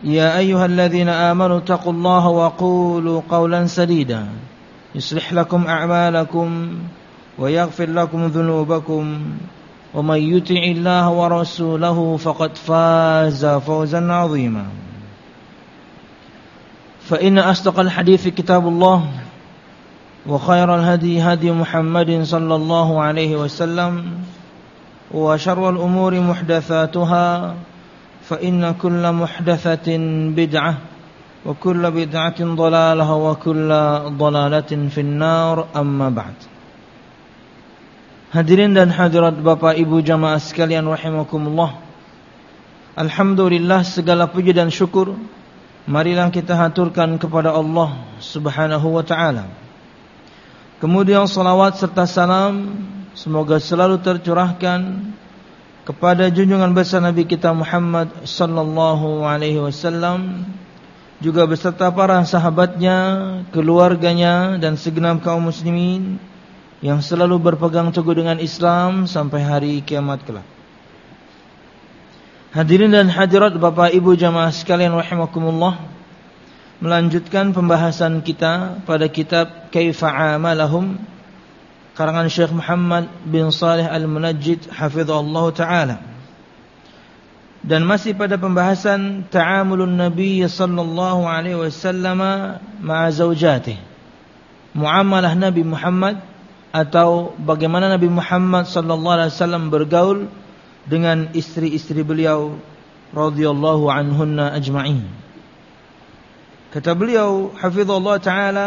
يا أيها الذين آمنوا اتقوا الله وقولوا قولا سديدا يصلح لكم أعمالكم ويغفر لكم ذنوبكم ومن يطع الله ورسوله فقد فاز فوزا عظيما فإن أصدق الحديث كتاب الله وخير الهدي هدي محمد صلى الله عليه وسلم وشر الأمور محدثاتها فإن كل محدثة بدعة وكل بدعة ضلالة وكل ضلالة في النار أما بعد. Hadirin dan hadirat Bapak Ibu jamaah sekalian rahimakumullah. Alhamdulillah, segala puji dan syukur marilah kita haturkan kepada Allah Subhanahu wa taala. Kemudian salawat serta salam semoga selalu tercurahkan kepada junjungan besar Nabi kita Muhammad sallallahu alaihi wasallam, juga beserta para sahabatnya, keluarganya dan segenap kaum muslimin yang selalu berpegang teguh dengan Islam sampai hari kiamat kelak. Hadirin dan hadirat Bapak Ibu jamaah sekalian rahimakumullah, melanjutkan pembahasan kita pada kitab Kaifa Amalahum karangan Syekh Muhammad bin Salih Al-Munajjid hafizahullah ta'ala. Dan masih pada pembahasan ta'amulun Nabi sallallahu alaihi wasallam ma'a zawjatih, muamalah Nabi Muhammad atau bagaimana Nabi Muhammad sallallahu alaihi wasallam bergaul dengan istri-istri beliau radhiyallahu anhunna ajma'in. Kata beliau hafizahullah ta'ala,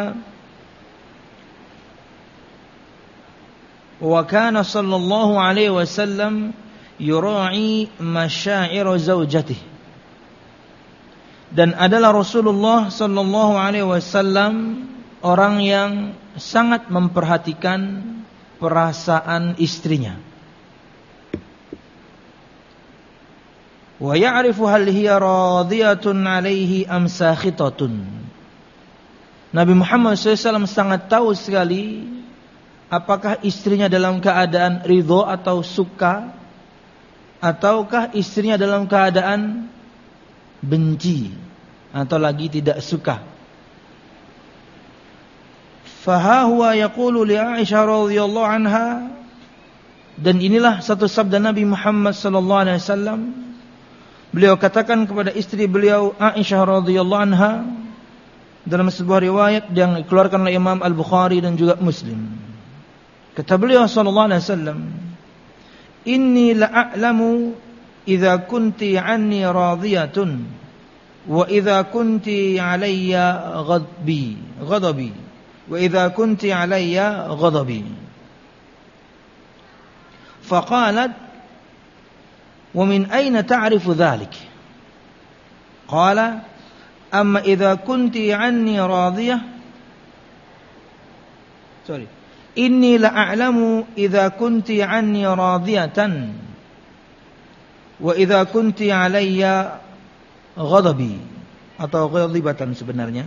wa kana sallallahu alaihi wasallam yura'i masyaa'ir zaujatih, dan adalah Rasulullah sallallahu alaihi wasallam orang yang sangat memperhatikan perasaan istrinya. Wa ya'rifu hal hiya radiyatun alaihi am sakhitatun. Nabi Muhammad SAW sangat tahu sekali apakah istrinya dalam keadaan ridho atau suka, ataukah istrinya dalam keadaan benci atau lagi tidak suka. Faha huwa yaqulu li Aisyah radhiyallahu anha, dan inilah satu sabda Nabi Muhammad sallallahu alaihi wasallam. Beliau katakan kepada istri beliau Aisyah radhiyallahu anha dalam sebuah riwayat yang dikeluarkan oleh Imam Al-Bukhari dan juga Muslim. Kata beliau sallallahu alaihi wasallam, inni la'alamu idza kunti anni radiyatun wa idza kunti alayya ghadabi wa idza kunti alayya ghadabi. Faqalat wa min ayna ta'rifu dhalik? Qala amma idza kunti anni radiyah inni la'alamu idza kunti anni radiyatan wa idza kunti alayya ghadabi, atau ghadibatan sebenarnya.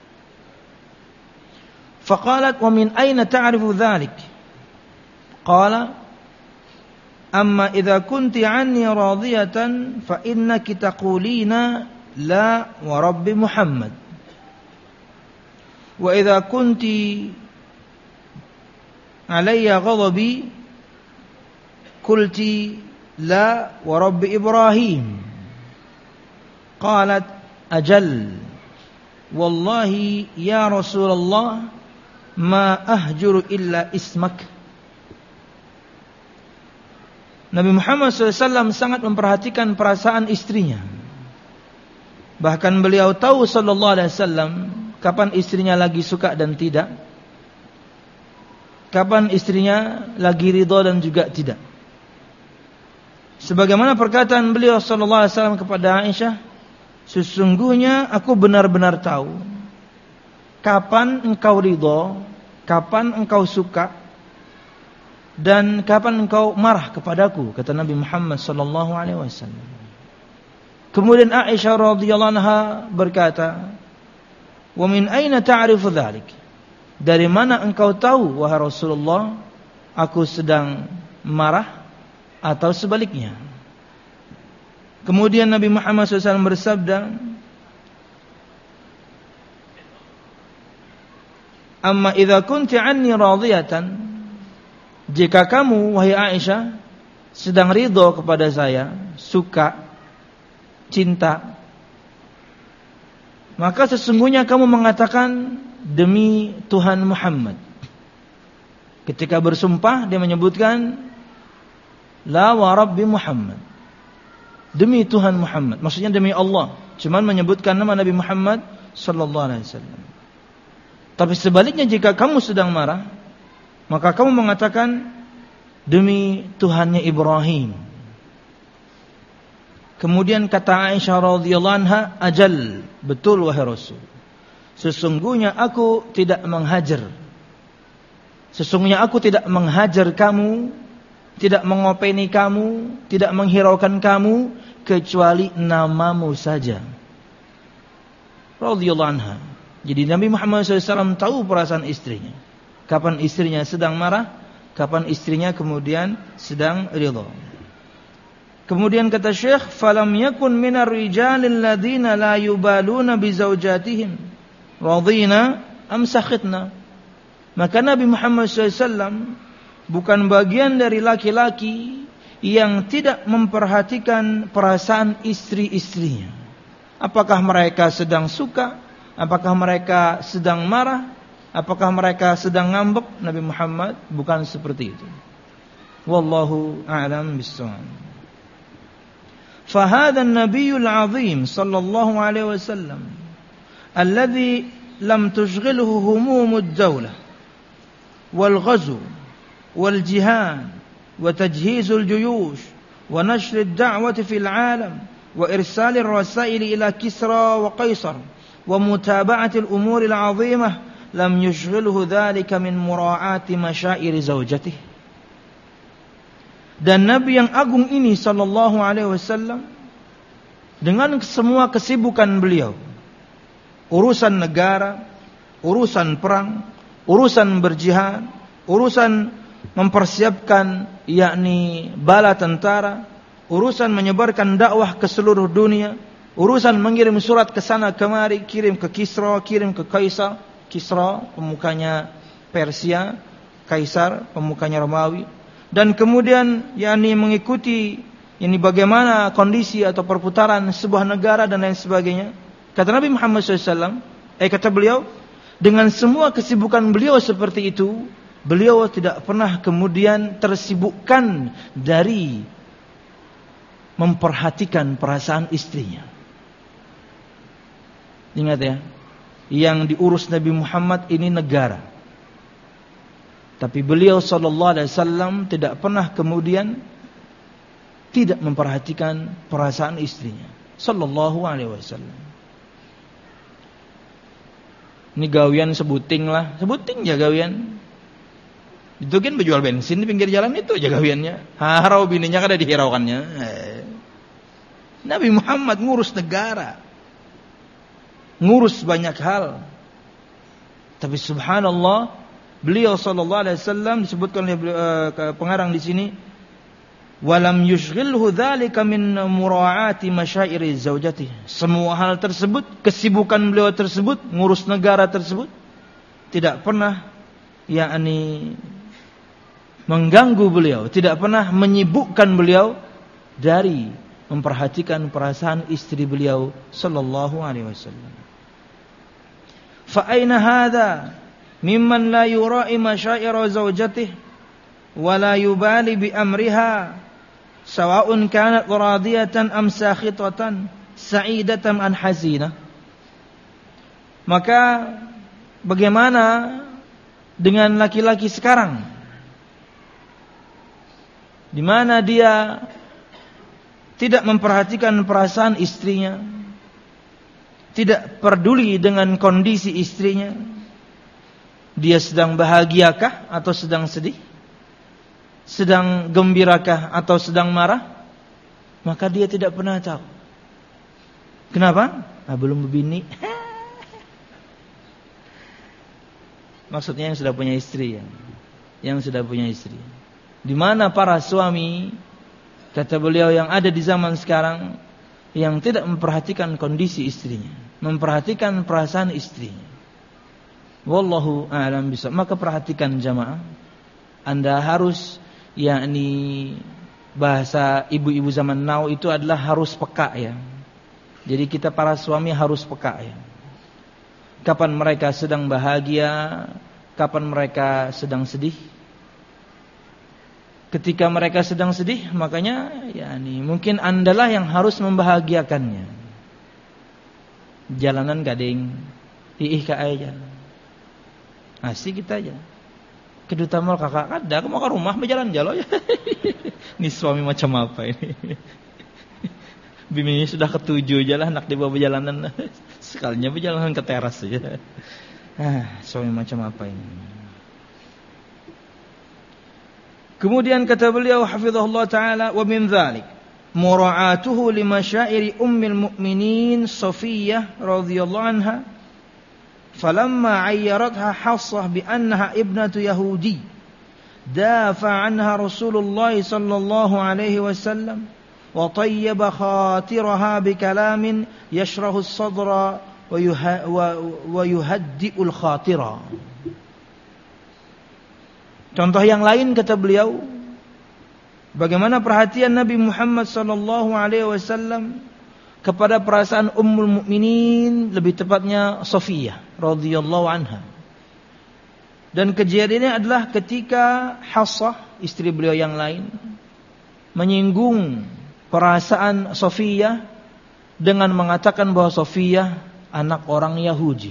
Faqalat wa min ayna ta'rifu dhalik? Qala amma idza kunti anni radiyatan fa innaki taqulina la wa rabbi Muhammad, wa idza kunti alayya ghadabi qulti la wa rabbi Ibrahim. Qalat ajal wallahi ya Rasulullah ma ahjuru illa ismak. Nabi Muhammad SAW sangat memperhatikan perasaan istrinya. Bahkan beliau tahu sallallahu alaihi wasallam kapan istrinya lagi suka dan tidak, kapan istrinya lagi ridha dan juga tidak. Sebagaimana perkataan beliau sallallahu alaihi wasallam kepada Aisyah, sesungguhnya aku benar-benar tahu kapan engkau ridha, kapan engkau suka, dan kapan engkau marah kepadaku, kata Nabi Muhammad sallallahu alaihi wasallam. Kemudian Aisyah radhiyallahu anha berkata, "Wa min aina ta'rifu dzalik?" Dari mana engkau tahu wahai Rasulullah aku sedang marah atau sebaliknya? Kemudian Nabi Muhammad SAW bersabda, Amma idza kunti anni radiyatan, jika kamu wahai Aisyah sedang ridho kepada saya, suka, cinta, maka sesungguhnya kamu mengatakan demi Tuhan Muhammad. Ketika bersumpah dia menyebutkan la wa rabbi Muhammad, demi Tuhan Muhammad, maksudnya demi Allah, cuman menyebutkan nama Nabi Muhammad sallallahu alaihi wasallam. Tapi sebaliknya jika kamu sedang marah, maka kamu mengatakan demi Tuhannya Ibrahim. Kemudian kata Aisyah radhiyallahu anha, ajal, betul wahai Rasul, sesungguhnya aku tidak menghajar. Sesungguhnya aku tidak menghajar kamu, tidak mengopeni kamu, tidak menghiraukan kamu, kecuali namamu saja. Radhiyallahu anha. Jadi Nabi Muhammad SAW tahu perasaan istrinya. Kapan istrinya sedang marah, kapan istrinya kemudian sedang ridha. Kemudian kata Syekh, falam yakun minar rijalil ladzina la yubaluna bi zaujatihim radina am sakhitna. Maka Nabi Muhammad SAW bukan bagian dari laki-laki yang tidak memperhatikan perasaan istri-istrinya. Apakah mereka sedang suka, apakah mereka sedang marah, apakah mereka sedang ngambek? Nabi Muhammad bukan seperti itu. Wallahu a'lam bis-shawab. فهذا النبي العظيم صلى الله عليه وسلم الذي لم تشغله هموم الدولة والغزو والجهاد وتجهيز الجيوش ونشر الدعوة في العالم وإرسال الرسائل إلى كسرى وقيصر ومتابعة الأمور العظيمة لم يشغله ذلك من مراعاة مشاعر زوجته. Dan Nabi yang agung ini sallallahu alaihi wasallam dengan semua kesibukan beliau, urusan negara, urusan perang, urusan berjihad, urusan mempersiapkan yakni bala tentara, urusan menyebarkan dakwah ke seluruh dunia, urusan mengirim surat ke sana kemari, kirim ke Kisra, kirim ke Kaisar. Kisra pemukanya Persia, Kaisar pemukanya Romawi. Dan kemudian yakni mengikuti ini bagaimana kondisi atau perputaran sebuah negara dan lain sebagainya. Kata Nabi Muhammad SAW, kata beliau, dengan semua kesibukan beliau seperti itu, beliau tidak pernah kemudian tersibukkan dari memperhatikan perasaan istrinya. Ingat ya, yang diurus Nabi Muhammad ini negara. Tapi beliau sallallahu alaihi wasallam tidak pernah kemudian tidak memperhatikan perasaan istrinya sallallahu alaihi wasallam. Ini gawian sebuting lah, sebuting ya gawian. Itu kan berjual bensin di pinggir jalan itu aja gawiannya. Harau bininya kada dihiraukannya. Nabi Muhammad ngurus negara, ngurus banyak hal. Tapi subhanallah, beliau sallallahu alaihi wasallam disebutkan oleh pengarang di sini, walam yushghilhu dzalika min mura'ati masyairi zaujati. Semua hal tersebut, kesibukan beliau tersebut, ngurus negara tersebut, tidak pernah yakni mengganggu beliau, tidak pernah menyibukkan beliau dari memperhatikan perasaan istri beliau sallallahu alaihi wasallam. Fa aina hadza mimman la yura'i masyaira zawjatihi wa la yubali bi amriha sawa'un kanat radiyatan am sakhitatan sa'idatan an hazina. Maka bagaimana dengan laki-laki sekarang, di mana dia tidak memperhatikan perasaan istrinya, tidak peduli dengan kondisi istrinya? Dia sedang bahagiakah atau sedang sedih? Sedang gembirakah atau sedang marah? Maka dia tidak pernah tahu. Kenapa? Belum berbini. Maksudnya yang sudah punya istri ya. Yang sudah punya istri. Di mana para suami, kata beliau, yang ada di zaman sekarang, yang tidak memperhatikan kondisi istrinya, memperhatikan perasaan istrinya. Wallahu a'lam bishawab. Maka perhatikan jamaah, Anda harus bahasa ibu-ibu zaman now itu adalah harus peka ya. Jadi kita para suami harus peka ya. Kapan mereka sedang bahagia, kapan mereka sedang sedih. Ketika mereka sedang sedih, makanya mungkin Andalah yang harus membahagiakannya. Jalanan gading, iih ka aja. Asik kita aja. Keduta mal kakak ada, aku mau ke rumah berjalan jalo ya. Ini suami macam apa ini? Bininya sudah ketujuh aja lah, nak dibawa berjalanan. Sekalinya berjalanan ke teras saja. Suami macam apa ini? Kemudian kata beliau hafizahullah taala, wa min dzalik mura'atuhu li masyairi ummil mu'minin Safiyah radhiyallahu anha falamma 'ayyaratha Hafsah bi annaha ibnatu yahudi dafa 'anha Rasulullah sallallahu alaihi wasallam wa tayyaba khatiraha bi kalamin yashrahu as-sadra wa yuhaddi'ul khatira. Contoh yang lain kata beliau, bagaimana perhatian Nabi Muhammad sallallahu alaihi wasallam kepada perasaan Ummul Mukminin, lebih tepatnya Safiyah radhiyallahu anha. Dan kejadiannya adalah ketika Hafsah, istri beliau yang lain, menyinggung perasaan Safiyah dengan mengatakan bahwa Safiyah anak orang Yahudi.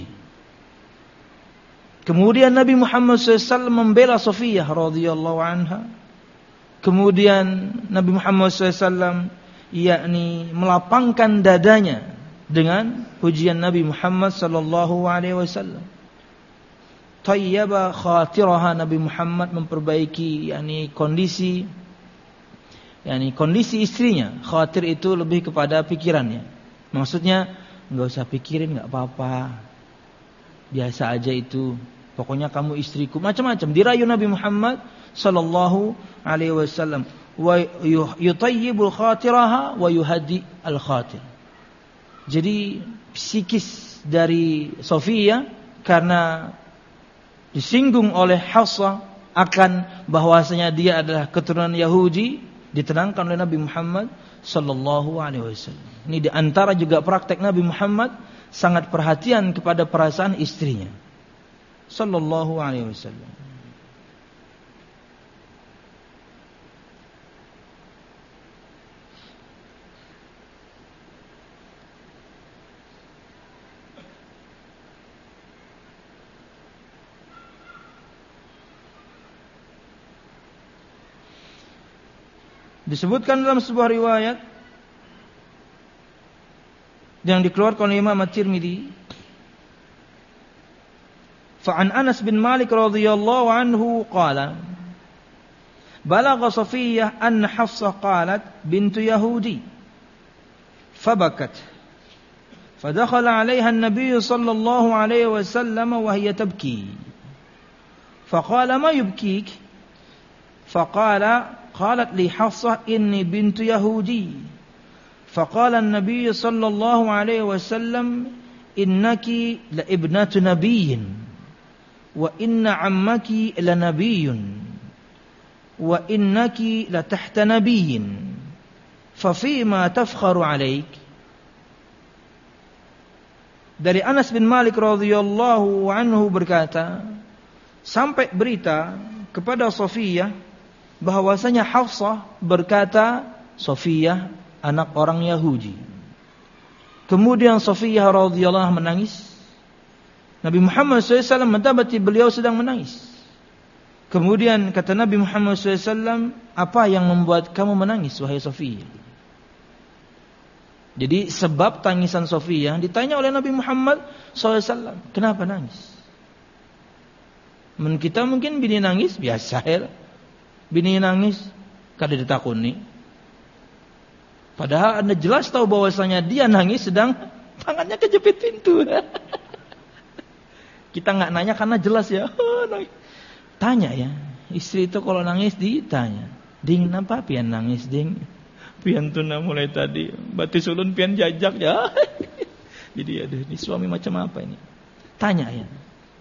Kemudian Nabi Muhammad SAW membela Safiyah radhiyallahu anha. Kemudian Nabi Muhammad SAW melapangkan dadanya dengan pujian Nabi Muhammad sallallahu alaihi wasallam. Tayyaba khatiraha, Nabi Muhammad memperbaiki kondisi istrinya. Khatir itu lebih kepada pikirannya. Maksudnya enggak usah pikirin, enggak apa-apa. Biasa aja itu. Pokoknya kamu istriku, macam-macam dirayu Nabi Muhammad sallallahu alaihi wasallam. Wa yutayyibul khatiraha wa yuhaddi al khatir. Jadi psikis dari Safiyah karena disinggung oleh Hafsah akan bahwasanya dia adalah keturunan Yahudi, ditenangkan oleh Nabi Muhammad sallallahu alaihi wasallam. Ini di antara juga praktek Nabi Muhammad, sangat perhatian kepada perasaan istrinya sallallahu alaihi wasallam. Disebutkan dalam sebuah riwayat yang dikeluarkan oleh Imam At-Tirmidzi, fa'an Anas bin Malik radhiyallahu anhu qala balagha Safiyah anna Hafsah qalat bintu Yahudi fabakat fadakhala 'alayha an-nabiy sallallahu alayhi wasallam wa hiya tabki faqala ma yubkik faqala قالت لي حفصة إني بنت يهودي فقال النبي صلى الله عليه وسلم إنك لابنة نبي وإن عمك لنبي وإنك لتحت نبي ففيما تفخر عليك. Dari Anas bin Malik radhiyallahu anhu berkata, sampai berita kepada Safiyah bahwasanya Hafsah berkata Safiyah anak orang Yahudi. Kemudian Safiyah radhiyallahu anha menangis. Nabi Muhammad SAW mendapati beliau sedang menangis. Kemudian kata Nabi Muhammad SAW, apa yang membuat kamu menangis wahai Safiyah? Jadi sebab tangisan Safiyah ditanya oleh Nabi Muhammad SAW, kenapa nangis? Kita mungkin bini nangis biasa ya. Bini nangis kada ditakuni. Padahal Anda jelas tahu bahwasanya dia nangis sedang tangannya kejepit pintu. Kita enggak nanya karena jelas ya. Tanya ya. Istri itu kalau nangis ditanya. Ding napa pian nangis ding? Pian tuna mulai tadi batis ulun pian jajak ya. Jadi aduh ini suami macam apa ini? Tanya ya.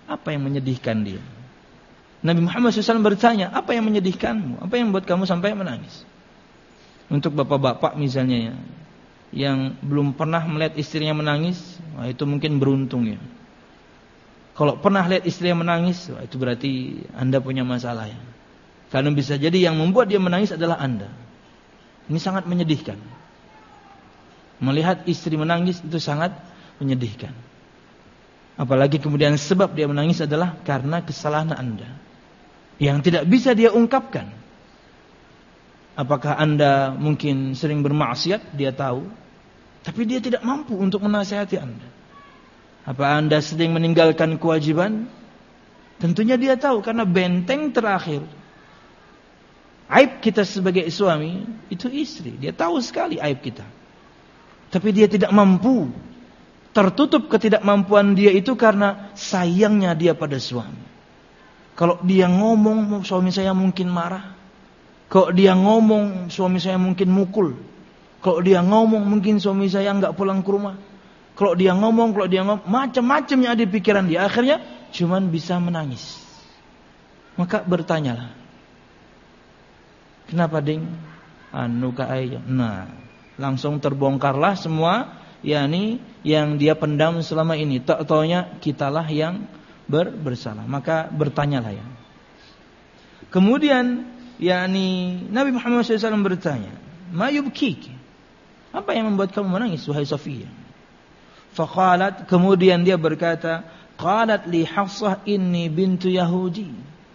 Apa yang menyedihkan dia? Nabi Muhammad SAW bertanya, apa yang menyedihkanmu? Apa yang membuat kamu sampai menangis? Untuk bapak-bapak misalnya ya, yang belum pernah melihat istrinya menangis, wah itu mungkin beruntung ya. Kalau pernah lihat istrinya menangis, wah itu berarti Anda punya masalah ya. Karena bisa jadi yang membuat dia menangis adalah Anda. Ini sangat menyedihkan. Melihat istri menangis itu sangat menyedihkan. Apalagi kemudian sebab dia menangis adalah karena kesalahan Anda yang tidak bisa dia ungkapkan. Apakah Anda mungkin sering bermaksiat, dia tahu, tapi dia tidak mampu untuk menasihati Anda. Apa Anda sering meninggalkan kewajiban? Tentunya dia tahu, karena benteng terakhir aib kita sebagai suami itu istri. Dia tahu sekali aib kita, tapi dia tidak mampu. Tertutup ketidakmampuan dia itu karena sayangnya dia pada suami. Kalau dia ngomong, suami saya mungkin marah. Kalau dia ngomong, suami saya mungkin mukul. Kalau dia ngomong, mungkin suami saya enggak pulang ke rumah. Kalau dia ngomong, macam-macam yang ada di pikiran dia. Akhirnya cuman bisa menangis. Maka bertanyalah, kenapa ding? Anu ka ayo. Nah, langsung terbongkarlah semua yakni yang dia pendam selama ini. Tak taunya kitalah yang bersalah. Maka bertanyalah ya. Kemudian yakni Nabi Muhammad SAW bertanya, "Ma yubkiki?" Apa yang membuat kamu menangis wahai Safiyah? Faqalat, kemudian dia berkata, qalat li Hafsah inni bintu Yahudi.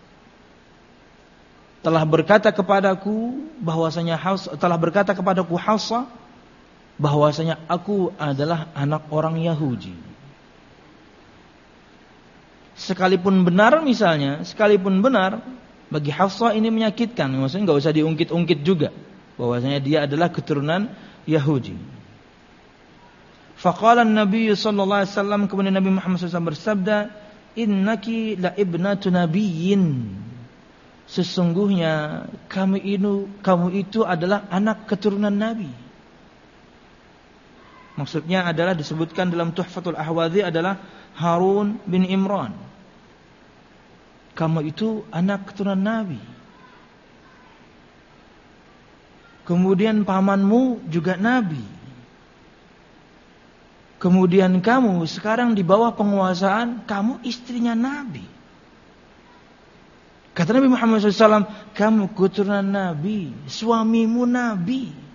Telah berkata kepadaku Hafsah bahwasanya aku adalah anak orang Yahudi. Sekalipun benar bagi Hafsah ini menyakitkan. Maksudnya enggak usah diungkit-ungkit juga bahwasanya dia adalah keturunan Yahudi. Faqala an-nabiy sallallahu alaihi wasallam, kemudian Nabi Muhammad SAW bersabda, innaki la ibnatu nabiyyin. Sesungguhnya kamu itu adalah anak keturunan Nabi. Maksudnya adalah disebutkan dalam Tuhfatul Ahwadhi adalah Harun bin Imran. Kamu itu anak keturunan Nabi. Kemudian pamanmu juga Nabi. Kemudian kamu sekarang di bawah penguasaan, kamu istrinya Nabi. Kata Nabi Muhammad SAW, kamu keturunan Nabi, suamimu Nabi.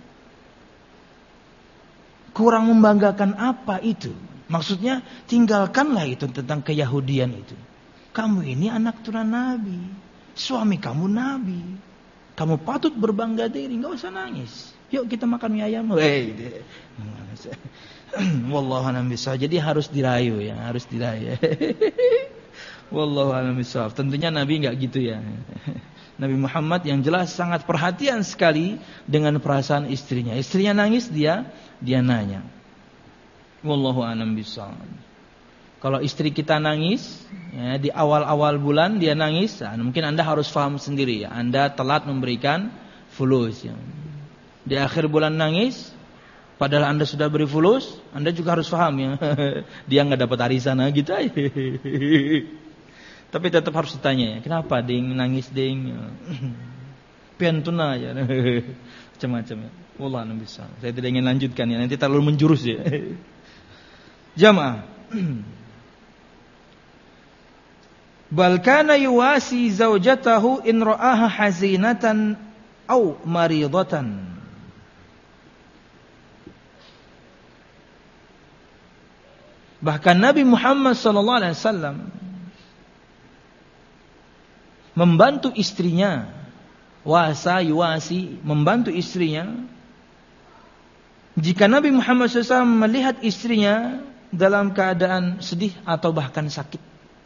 Kurang membanggakan apa itu? Maksudnya tinggalkanlah itu tentang keyahudian itu. Kamu ini anak keturunan Nabi, suami kamu Nabi. Kamu patut berbangga diri, enggak usah nangis. Yuk kita makan mie ayam. Wallahu a'lam bishawab. Jadi harus dirayu ya, harus dirayu. Wallahu a'lam bishawab. Tentunya Nabi enggak gitu ya. Nabi Muhammad yang jelas sangat perhatian sekali dengan perasaan istrinya. Istrinya nangis, dia nanya. Wallahu a'lam bishawab. Kalau istri kita nangis ya, di awal-awal bulan dia nangis, nah, mungkin Anda harus paham sendiri ya. Anda telat memberikan fulus ya. Di akhir bulan nangis, padahal Anda sudah beri fulus, Anda juga harus paham ya. Dia enggak dapat arisan gitu aja. Tapi tetap harus ditanya ya, kenapa ding nangis ding? Piantuna ya. Macam-macam ya. Wallah a'lam bishawab. Saya tidak ingin lanjutkan ya, nanti terlalu menjurus ya. Jamaah. Bal kana yuwasi zaujatahu in ra'aha hazinatan aw maridatan. Bahkan Nabi Muhammad sallallahu alaihi wasallam membantu istrinya, wasa yuwasi, membantu istrinya jika Nabi Muhammad SAW melihat istrinya dalam keadaan sedih atau bahkan sakit.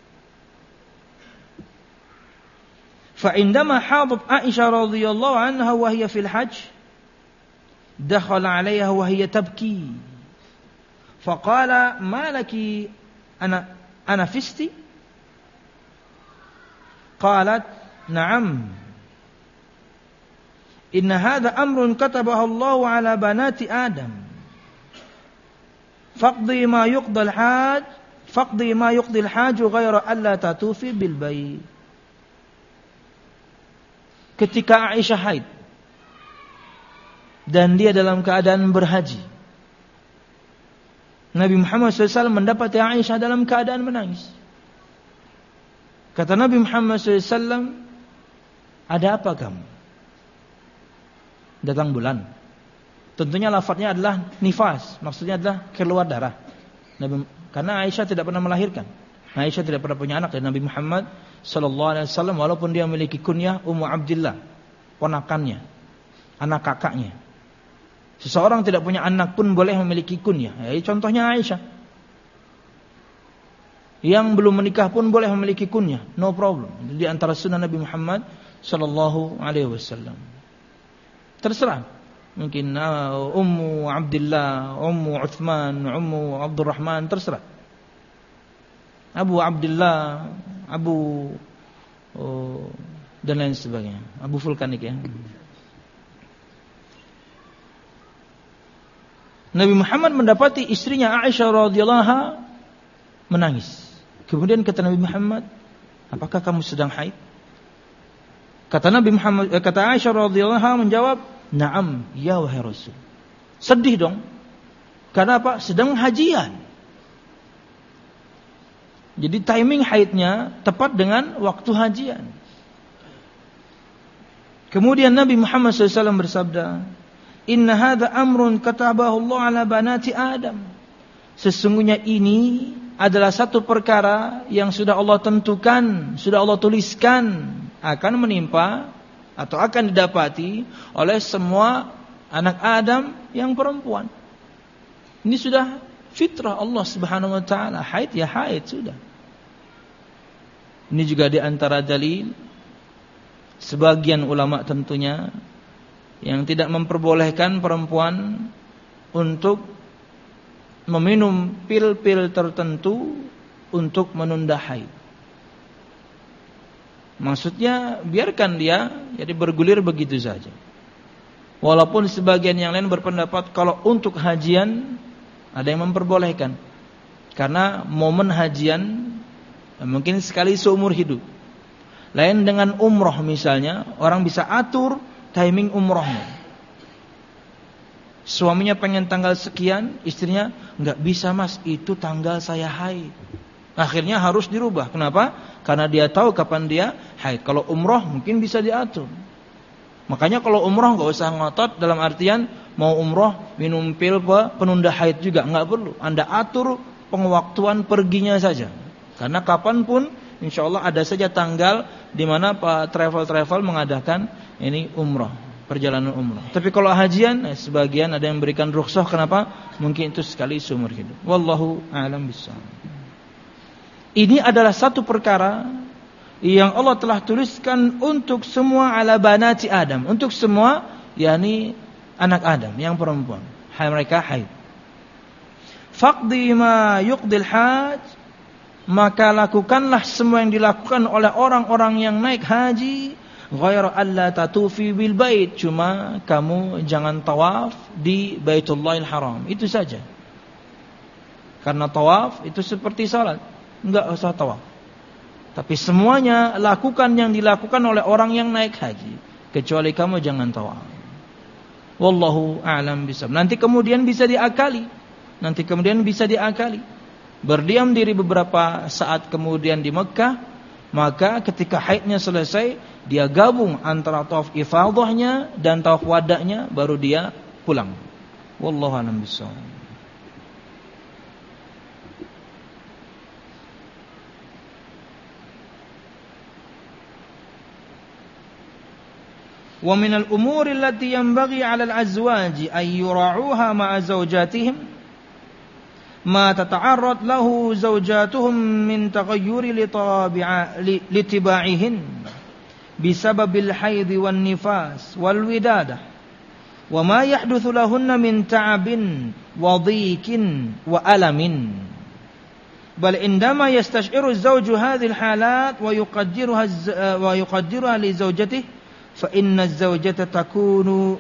فعندما حاضت عائشة رضي الله عنها وهي في الحج دخل عليها وهي تبكي فقال ما لك أنا فستي قالت نعم إن هذا أمر كتبه الله على بنات آدم فاقضي ما يقضى الحاج faqdi ma yuqdil haju ghaira alla tatufi bil bait. Ketika Aisyah haid dan dia dalam keadaan berhaji, Nabi Muhammad SAW mendapati Aisyah dalam keadaan menangis. Kata Nabi Muhammad SAW, ada apa kamu? Datang bulan. Tentunya lafadznya adalah nifas, maksudnya adalah keluar darah. Karena Aisyah tidak pernah melahirkan. Aisyah tidak pernah punya anak dari Nabi Muhammad SAW, walaupun dia memiliki kunyah Ummu Abdillah, ponakannya, anak kakaknya. Seseorang tidak punya anak pun boleh memiliki kunyah. Contohnya Aisyah. Yang belum menikah pun boleh memiliki kunyah, no problem. Di antara sunnah Nabi Muhammad SAW. Terserah. Mungkin Ummu Abdillah, Ummu Uthman, Ummu Abdurrahman, terserah. Abu Abdillah, Abu dan lain sebagainya. Abu vulkanik ya. Nabi Muhammad mendapati istrinya Aisyah radhiyallahu anha menangis. Kemudian kata Nabi Muhammad, apakah kamu sedang haid? Kata Aisyah radhiyallahu anha menjawab, na'am, ya wahai Rasul. Sedih dong. Karena apa? Sedang hajian. Jadi timing haidnya tepat dengan waktu hajian. Kemudian Nabi Muhammad SAW bersabda, inna hadza amrun katabahu Allah ala banati Adam. Sesungguhnya ini adalah satu perkara yang sudah Allah tentukan, sudah Allah tuliskan akan menimpa atau akan didapati oleh semua anak Adam yang perempuan. Ini sudah fitrah Allah Subhanahu wa taala. Haid ya haid sudah. Ini juga di antara dalil sebagian ulama tentunya yang tidak memperbolehkan perempuan untuk meminum pil-pil tertentu untuk menunda haid. Maksudnya biarkan dia jadi bergulir begitu saja. Walaupun sebagian yang lain berpendapat kalau untuk hajian ada yang memperbolehkan. Karena momen hajian mungkin sekali seumur hidup. Lain dengan umroh misalnya, orang bisa atur timing umrohnya. Suaminya pengen tanggal sekian, istrinya enggak bisa mas, itu tanggal saya haid. Akhirnya harus dirubah. Kenapa? Karena dia tahu kapan dia haid. Kalau umroh mungkin bisa diatur. Makanya kalau umroh enggak usah ngotot dalam artian mau umroh minum pil penunda haid juga enggak perlu. Anda atur pengwaktuan perginya saja. Karena kapanpun insyaallah ada saja tanggal di mana Pak travel mengadakan ini umroh, perjalanan umroh. Tapi kalau hajian, sebagian ada yang berikan rukhsah. Kenapa? Mungkin itu sekali seumur hidup. Wallahu a'lam bishawab. Ini adalah satu perkara yang Allah telah tuliskan untuk semua ala banati Adam, untuk semua yakni anak Adam yang perempuan. Mereka haid. Faqdi ma yuqdil haj, maka lakukanlah semua yang dilakukan oleh orang-orang yang naik haji, ghaira alla tatufi bil bait, cuma kamu jangan tawaf di Baitullahil Haram, itu saja. Karena tawaf itu seperti salat, enggak usah tawaf. Tapi semuanya lakukan yang dilakukan oleh orang yang naik haji, kecuali kamu jangan tawaf. Wallahu a'lam bishawab. Nanti kemudian bisa diakali. Berdiam diri beberapa saat kemudian di Mekah, maka ketika haidnya selesai, dia gabung antara tawaf ifadahnya dan tawaf wada'nya, baru dia pulang. Wallahu a'lam bishawab. Wa minal umuri allati yanbaghi 'ala al-azwaji ay yura'uha ma'a zawjatihim ma tata'arrad lahu zawjatuhum min taghayyuri litiba'ihin bisababil haidhi wan nifas wal widadah wa ma yahduthu lahunna min ta'abin wa dhiqin wa alamin bal indama yastash'iru az-zawju hadhihi al-halat wa yuqaddiruha li zawjatihi fa inna az-zawjata takunu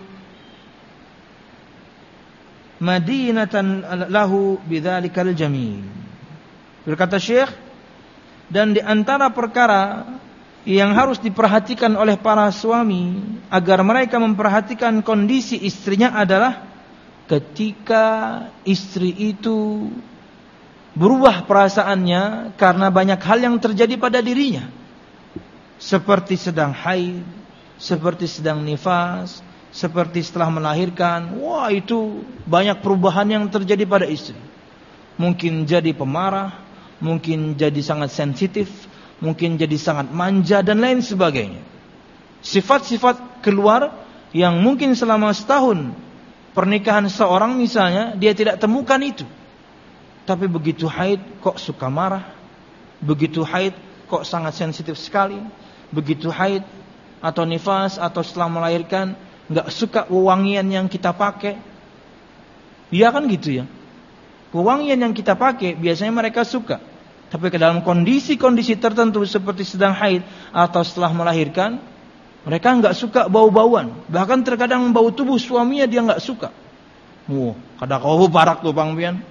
madinatan lahu bidzalikal jamil. Berkata Syekh, dan di antara perkara yang harus diperhatikan oleh para suami agar mereka memperhatikan kondisi istrinya adalah ketika istri itu berubah perasaannya karena banyak hal yang terjadi pada dirinya, seperti sedang haid, seperti sedang nifas, seperti setelah melahirkan. Wah, itu banyak perubahan yang terjadi pada istri. Mungkin jadi pemarah, mungkin jadi sangat sensitif, mungkin jadi sangat manja dan lain sebagainya. Sifat-sifat keluar yang mungkin selama setahun pernikahan seorang misalnya dia tidak temukan itu. Tapi begitu haid kok suka marah, begitu haid kok sangat sensitif sekali, begitu haid atau nifas atau setelah melahirkan enggak suka wewangian yang kita pakai. Iya kan gitu ya. Wewangian yang kita pakai biasanya mereka suka. Tapi ke dalam kondisi-kondisi tertentu seperti sedang haid atau setelah melahirkan, mereka enggak suka bau-bauan. Bahkan terkadang bau tubuh suaminya dia enggak suka. Kadang kau barak tuh Bang Pian.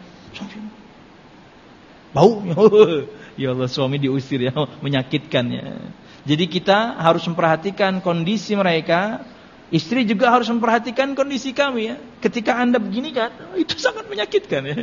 Bau. Ya Allah, suami diusir ya, menyakitkan ya. Jadi kita harus memperhatikan kondisi mereka. Istri juga harus memperhatikan kondisi kami ya. Ketika Anda begini kan, itu sangat menyakitkan ya.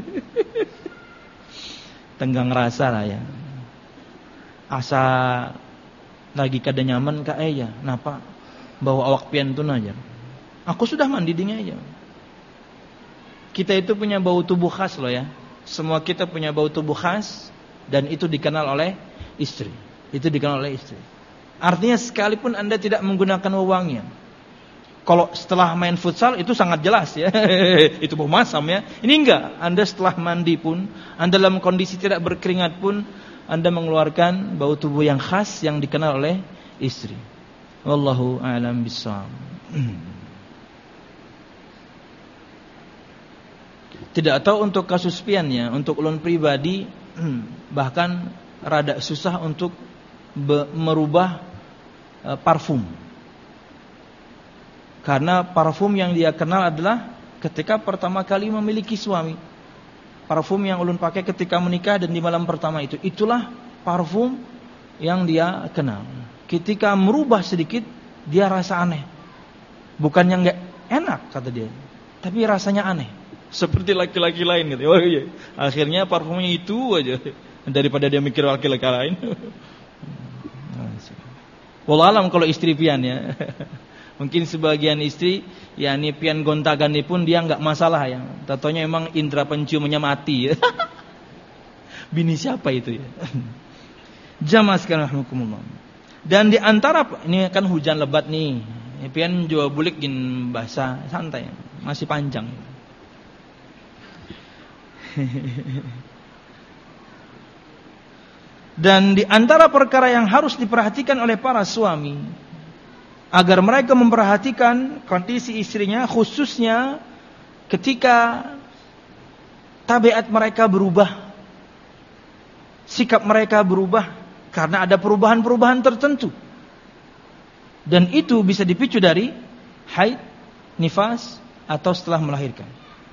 Tenggang rasa lah ya. Asa lagi kada nyaman ka ya. Napa? Bawa awak piantun aja. Aku sudah mandi dingin aja. Kita itu punya bau tubuh khas loh ya. Semua kita punya bau tubuh khas dan itu dikenal oleh istri. Itu dikenal oleh istri. Artinya sekalipun Anda tidak menggunakan wewangian. Kalau setelah main futsal itu sangat jelas ya. Itu bau masam ya. Ini enggak. Anda setelah mandi pun, Anda dalam kondisi tidak berkeringat pun, Anda mengeluarkan bau tubuh yang khas yang dikenal oleh istri. Wallahu a'lam bishawab. Tidak tahu untuk kasus piannya, untuk ulun pribadi bahkan rada susah untuk merubah parfum. Karena parfum yang dia kenal adalah ketika pertama kali memiliki suami. Parfum yang ulun pakai ketika menikah dan di malam pertama itu, itulah parfum yang dia kenal. Ketika merubah sedikit, dia rasa aneh. Bukannya enggak enak kata dia, tapi rasanya aneh. Seperti laki-laki lain gitu. Oh iya. Akhirnya parfumnya itu aja daripada dia mikir laki-laki lain. Wallahu alam kalau istri pian ya. Mungkin sebagian istri yakni pian gonta-ganti pun dia enggak masalah ya. Tatonya memang indera penciumannya mati ya. Bini siapa itu ya? Jamaah sekalian rahimakumullah. Dan di antara ini kan hujan lebat nih. Pian jual bulik gin bahasa santai. Masih panjang. Dan di antara perkara yang harus diperhatikan oleh para suami agar mereka memperhatikan kondisi istrinya, khususnya ketika tabiat mereka berubah, sikap mereka berubah karena ada perubahan-perubahan tertentu. Dan itu bisa dipicu dari haid, nifas atau setelah melahirkan.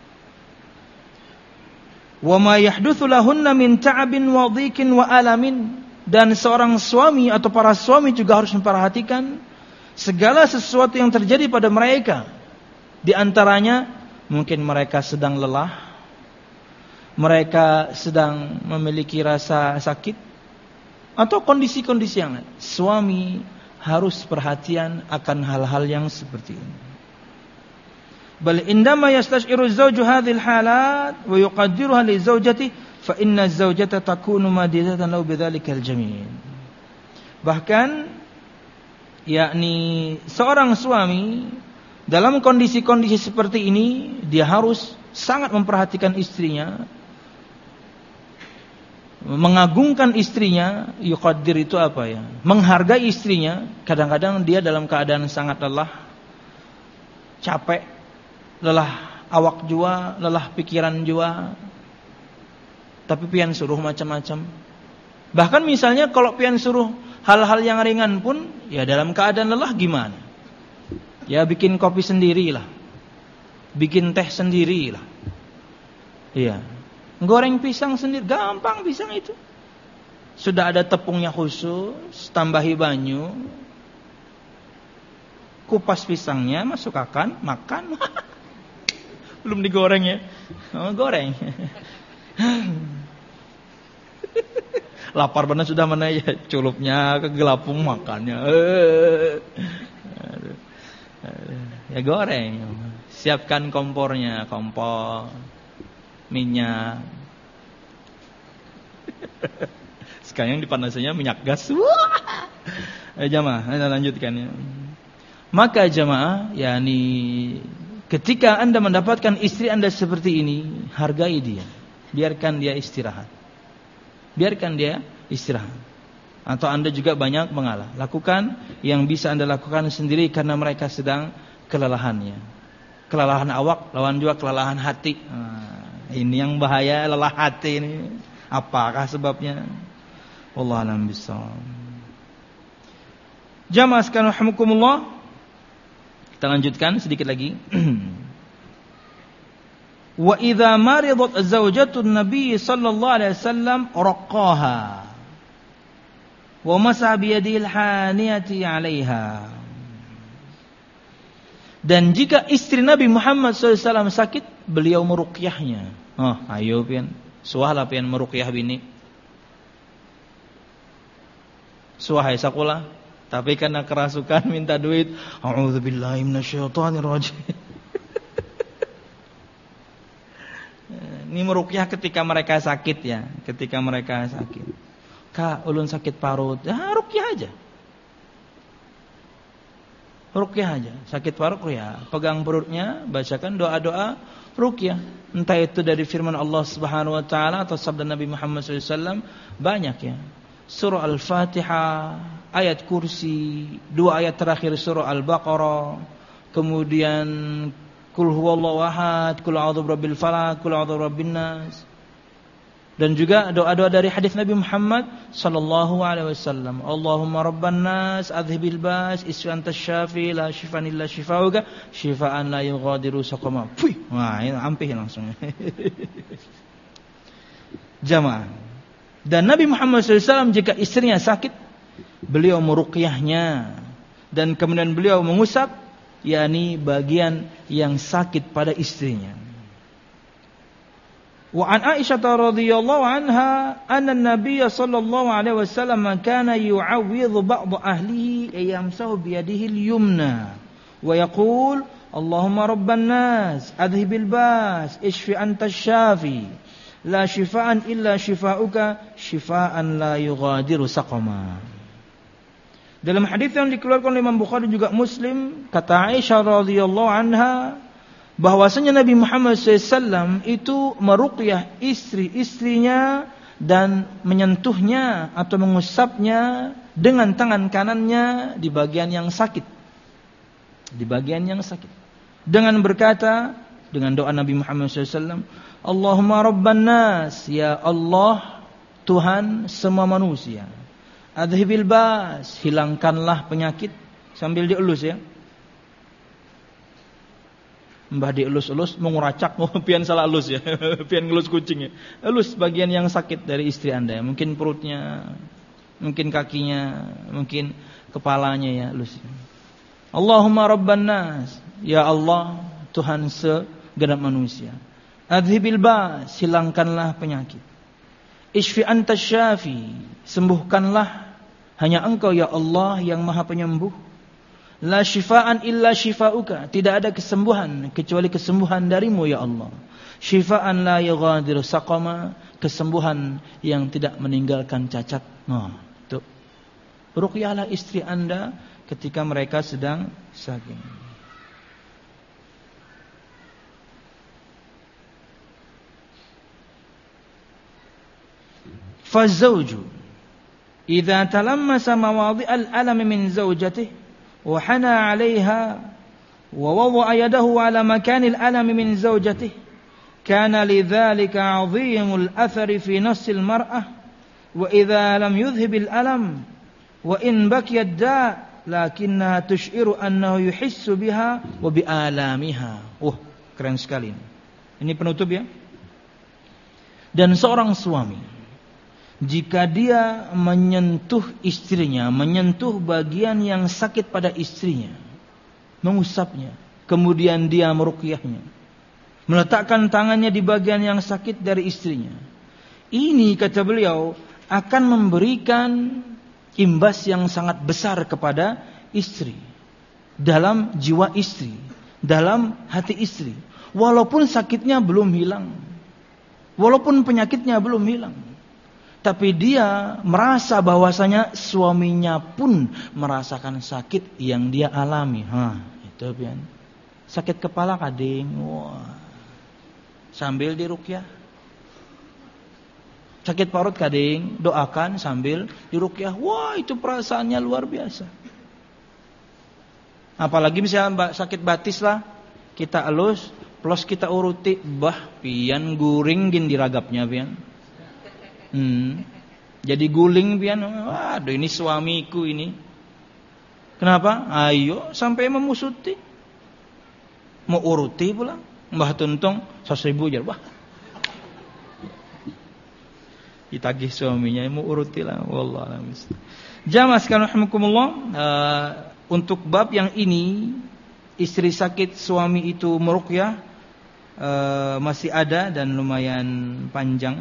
Wa ma yahdutsu lahunna min ta'abin wa dhiqin wa alamin, dan seorang suami atau para suami juga harus memperhatikan segala sesuatu yang terjadi pada mereka. Di antaranya mungkin mereka sedang lelah, mereka sedang memiliki rasa sakit atau kondisi-kondisi yang lain. Suami harus perhatian akan hal-hal yang seperti ini. Bal indama yastashiru az-zawju hadhil halat wa yuqaddiruha li zawjati fa inna az-zawjata takunu madidatan lahu bidzalikal jamil. Bahkan yakni seorang suami dalam kondisi-kondisi seperti ini dia harus sangat memperhatikan istrinya, mengagungkan istrinya. Yuqaddir itu apa ya? Menghargai istrinya. Kadang-kadang dia dalam keadaan sangat lelah, capek, lelah awak jua, lelah pikiran jua, tapi pian suruh macam-macam. Bahkan misalnya kalau pian suruh hal-hal yang ringan pun, ya dalam keadaan lelah gimana? Ya bikin kopi sendirilah, bikin teh sendirilah. Iya. Goreng pisang sendiri, gampang pisang itu. Sudah ada tepungnya khusus, tambahi banyu, kupas pisangnya, masukkan, makan. Belum digoreng ya. Oh, goreng. Lapar benar sudah mana ya, culupnya ke gelapung makannya. Ya goreng. Siapkan kompornya, kompor, minyak. Sekarang dipanasnya minyak gas. Jamaah, kita lanjutkan ya. Maka jamaah, yakni ketika Anda mendapatkan istri Anda seperti ini, hargai dia. Biarkan dia istirahat. Biarkan dia istirahat. Atau Anda juga banyak mengalah. Lakukan yang bisa Anda lakukan sendiri karena mereka sedang kelelahannya. Kelelahan awak, lawan juga kelelahan hati. Nah, ini yang bahaya, lelah hati ini. Apakah sebabnya? Wallahu a'lam bishawab. Jamaah sekalian rahimakumullah. Kita lanjutkan sedikit lagi. Wa idza maridat zawjatun nabiy sallallahu alaihi wasallam raqaha wa masaha bi yadihi al-haniyati 'alaiha. Dan jika istri Nabi Muhammad SAW sakit, beliau meruqyahnya. Oh, ayo pian, suahlah pian meruqyah bini. Suahai sakulah, tapi karena kerasukan minta duit. A'udzubillahi minasyaitonir rajim. Ini meruqyah ketika mereka sakit ya, ketika mereka sakit. Kak, ulun sakit parut. Ya, ruqyah aja. Ruqyah aja. Sakit parut ya, pegang perutnya, bacakan doa-doa ruqyah. Entah itu dari firman Allah Subhanahu wa taala atau sabda Nabi Muhammad SAW, banyak ya. Surah Al-Fatihah, ayat kursi, 2 ayat terakhir surah Al-Baqarah, kemudian Qul huwallahu ahad, Qul a'udzu birabbil falaq, Qul a'udzu birabbin nas. Dan juga doa-doa dari hadis Nabi Muhammad sallallahu alaihi wasallam. Allahumma rabban nas adhibil bas isfi antas syafi la shifaan illa shifauka shifaan la yughadiru saqama. Wah, ini ampih langsung. Jamaah. Dan Nabi Muhammad SAW jika istrinya sakit, beliau meruqyahnya dan kemudian beliau mengusap, yakni bagian yang sakit pada istrinya. Wa an Aisyah radhiyallahu anha anna an-nabiy sallallahu alaihi wasallam kana yu'awwidhu ba'd ahlihi yamsahu bi yadihi al-yumna wa yaqul Allahumma rabban nas adhibil bas ishfi anta syafi la shifaan illa shifauka shifaan la yughadiru saqama. Dalam hadis yang dikeluarkan oleh Imam Bukhari juga Muslim, kata Aisyah radhiyallahu anha bahwasanya Nabi Muhammad SAW itu meruqyah istri-istrinya dan menyentuhnya atau mengusapnya dengan tangan kanannya di bagian yang sakit. Di bagian yang sakit. Dengan berkata, dengan doa Nabi Muhammad SAW, Allahumma rabban nas, ya Allah Tuhan semua manusia. Adhibil bas, hilangkanlah penyakit, sambil dielus ya. Mbah dielus-elus menguracak, pian salah elus ya. Pian ngelus kucing ya. Elus bagian yang sakit dari istri Anda ya. Mungkin perutnya, mungkin kakinya, mungkin kepalanya ya, elus. Allahumma rabban nas, ya Allah Tuhan segenap manusia. Adhibil bas, hilangkanlah penyakit. Ishfi anta syafi, sembuhkanlah hanya Engkau ya Allah yang Maha Penyembuh. La shifaan illa shifauka, tidak ada kesembuhan kecuali kesembuhan darimu ya Allah. Shifaan la yughadiru saqama, kesembuhan yang tidak meninggalkan cacat. Nah, itu. Ruqyahlah istri Anda ketika mereka sedang sakit. فالزوج إذا تلمس مواضع الألم من زوجته وحنى عليها ووضع يده على مكان الألم من زوجته كان لذلك عظيم الأثر في نفس المرأة وإذا لم يذهب الألم وإن بكي الداء لكنها تشعر أنه يحس بها وبآلامها. Keren sekali. Ini penutup ya. Dan seorang suami, jika dia menyentuh istrinya, menyentuh bagian yang sakit pada istrinya, mengusapnya, kemudian dia meruqyahnya, meletakkan tangannya di bagian yang sakit dari istrinya, ini kata beliau akan memberikan imbas yang sangat besar kepada istri, dalam jiwa istri, dalam hati istri. Walaupun sakitnya belum hilang, walaupun penyakitnya belum hilang, tapi dia merasa bahwasanya suaminya pun merasakan sakit yang dia alami. Itu pian. Sakit kepala kading, wah, sambil diruqyah. Sakit perut kading, doakan sambil diruqyah. Wah, itu perasaannya luar biasa. Apalagi misalnya sakit batis lah, kita elus, plus kita uruti, pian guring gin diragapnya pian. Jadi guling pian. Waduh, ini suamiku ini. Kenapa? Ayo sampai memusuti. Mau uruti pula. Mbah Tuntong 100.000 jar. Wah. Ditagih suaminya, mau uruti lah. Wallahu a'lam. Jamaah sekalian rahimakumullah, untuk bab yang ini, istri sakit suami itu meruqyah, masih ada dan lumayan panjang.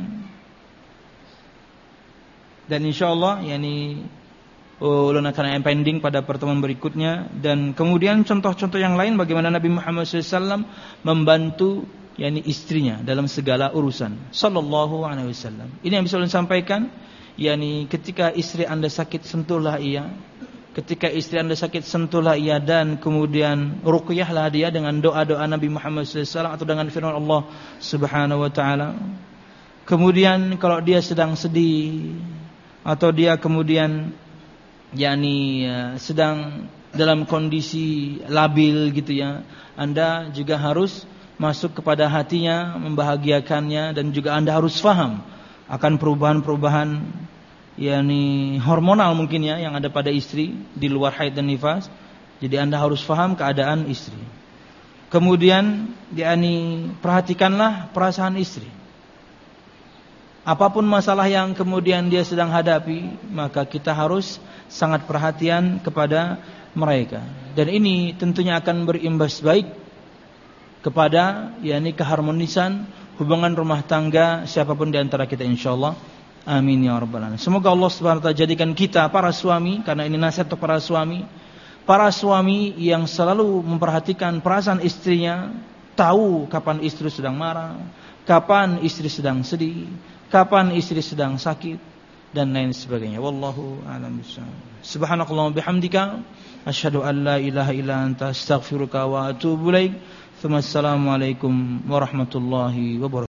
Dan insyaallah ulun akan pending pada pertemuan berikutnya. Dan kemudian contoh-contoh yang lain bagaimana Nabi Muhammad SAW membantu istrinya dalam segala urusan sallallahu alaihi wasallam. Ini yang bisa ulun sampaikan. Ketika istri Anda sakit, sentuhlah ia. Ketika istri Anda sakit, sentuhlah ia, dan kemudian ruqyahlah dia dengan doa-doa Nabi Muhammad SAW atau dengan firman Allah Subhanahu wa taala. Kemudian kalau dia sedang sedih atau dia kemudian sedang dalam kondisi labil gitu ya, Anda juga harus masuk kepada hatinya, membahagiakannya, dan juga Anda harus faham akan perubahan-perubahan hormonal mungkin ya yang ada pada istri di luar haid dan nifas. Jadi Anda harus faham keadaan istri. Kemudian perhatikanlah perasaan istri. Apapun masalah yang kemudian dia sedang hadapi, maka kita harus sangat perhatian kepada mereka. Dan ini tentunya akan berimbas baik kepada keharmonisan hubungan rumah tangga siapapun di antara kita insyaallah. Amin ya rabbal alamin. Semoga Allah Subhanahu wa taala jadikan kita para suami, karena ini nasihat untuk para suami yang selalu memperhatikan perasaan istrinya, tahu kapan istri sedang marah, kapan istri sedang sedih, kapan istri sedang sakit, dan lain sebagainya. Wallahu a'lam bishawab. Subhanakallahumma bihamdika asyhadu an la ilaha illa anta astaghfiruka wa atubu ilaik. Assalamualaikum warahmatullahi wabarakatuh.